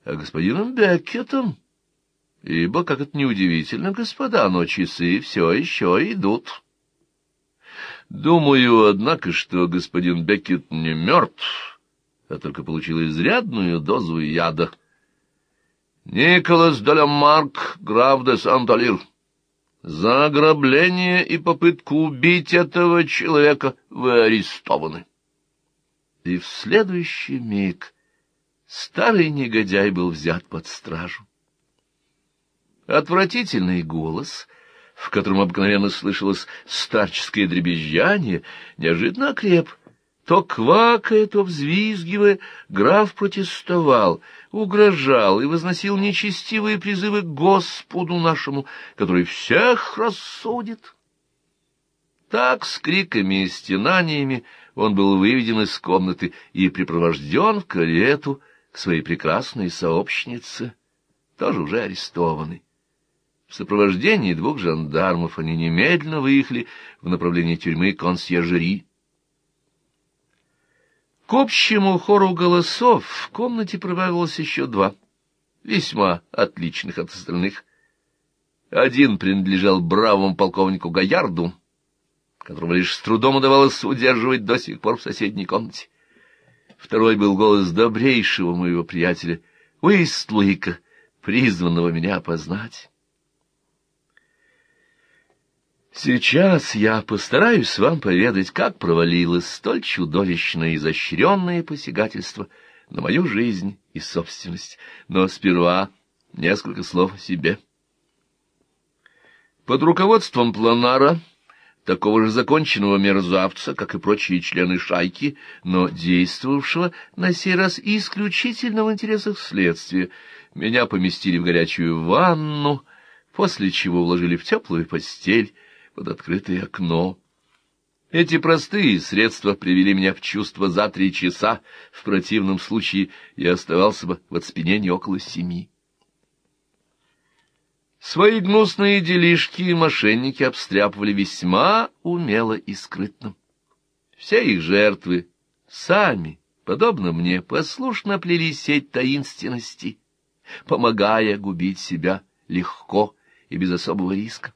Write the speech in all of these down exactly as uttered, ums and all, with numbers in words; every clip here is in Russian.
а господином Беккетом, ибо, как это неудивительно, господа, но часы все еще идут. Думаю, однако, что господин Беккет не мертв, а только получил изрядную дозу яда. Николас де Ламарк, граф де Сент-Олир, за ограбление и попытку убить этого человека вы арестованы. И в следующий миг старый негодяй был взят под стражу. Отвратительный голос, в котором обыкновенно слышалось старческое дребезжание, неожиданно окреп. То квакая, то взвизгивая, граф протестовал, угрожал и возносил нечестивые призывы к Господу нашему, который всех рассудит. Так, с криками и стенаниями, он был выведен из комнаты и припровожден в карету к своей прекрасной сообщнице, тоже уже арестованной. В сопровождении двух жандармов они немедленно выехали в направлении тюрьмы Консьержери. К общему хору голосов в комнате прибавилось еще два, весьма отличных от остальных. Один принадлежал бравому полковнику Гаярду, которому лишь с трудом удавалось удерживать до сих пор в соседней комнате. Второй был голос добрейшего моего приятеля Уистлыка, призванного меня опознать. Сейчас я постараюсь вам поведать, как провалилось столь чудовищное и изощренное посягательство на мою жизнь и собственность, но сперва несколько слов о себе. Под руководством Планара, такого же законченного мерзавца, как и прочие члены шайки, но действовавшего на сей раз исключительно в интересах следствия, меня поместили в горячую ванну, после чего уложили в теплую постель под открытое окно. Эти простые средства привели меня в чувство за три часа, в противном случае я оставался бы в оцепенении около семи. Свои гнусные делишки мошенники обстряпывали весьма умело и скрытно. Все их жертвы сами, подобно мне, послушно плели сеть таинственности, помогая губить себя легко и без особого риска.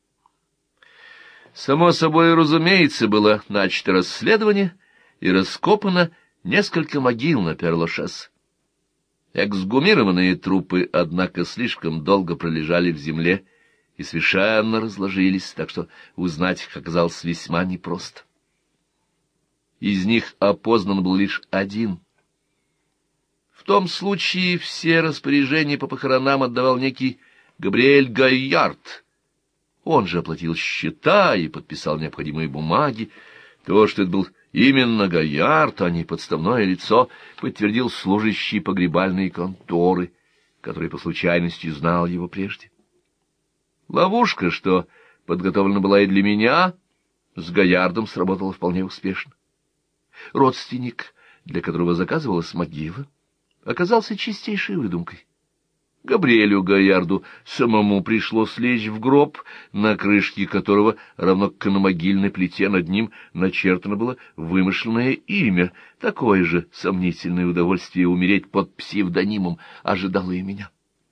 Само собой, разумеется, было начато расследование и раскопано несколько могил на Пер-Лашез. Эксгумированные трупы, однако, слишком долго пролежали в земле и совершенно разложились, так что узнать их оказалось весьма непросто. Из них опознан был лишь один. В том случае все распоряжения по похоронам отдавал некий Габриэль Гаярд. Он же оплатил счета и подписал необходимые бумаги. То, что это был именно Гаярд, а не подставное лицо, подтвердил служащий погребальной конторы, который по случайности знал его прежде. Ловушка, что подготовлена была и для меня, с Гаярдом сработала вполне успешно. Родственник, для которого заказывалась могила, оказался чистейшей выдумкой. Габриэлю Гаярду самому пришлось лечь в гроб, на крышке которого, равно как и на могильной плите над ним, начертано было вымышленное имя. Такое же сомнительное удовольствие умереть под псевдонимом ожидало и меня.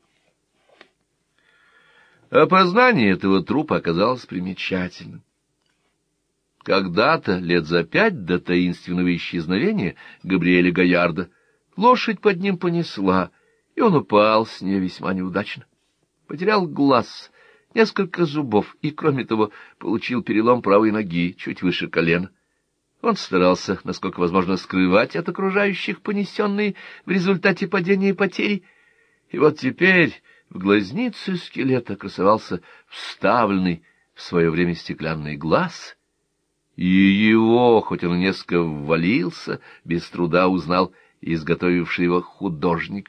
Опознание этого трупа оказалось примечательным. Когда-то, лет за пять до таинственного исчезновения Габриэля Гаярда, лошадь под ним понесла, и он упал с нее весьма неудачно. Потерял глаз, несколько зубов и, кроме того, получил перелом правой ноги чуть выше колена. Он старался, насколько возможно, скрывать от окружающих понесенные в результате падения потери, и вот теперь в глазнице скелета красовался вставленный в свое время стеклянный глаз, и его, хоть он несколько ввалился, без труда узнал изготовивший его художник.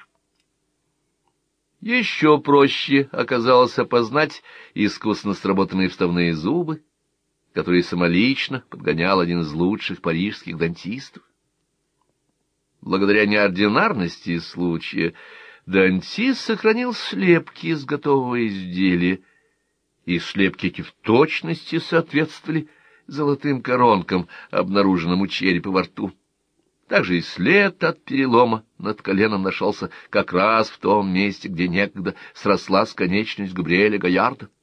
Еще проще оказалось опознать искусно сработанные вставные зубы, которые самолично подгонял один из лучших парижских дантистов. Благодаря неординарности случая дантист сохранил слепки из готового изделия, и слепки эти в точности соответствовали золотым коронкам, обнаруженным у черепа во рту. Также и след от перелома над коленом нашелся как раз в том месте, где некогда срослась конечность Габриэля Гаярда.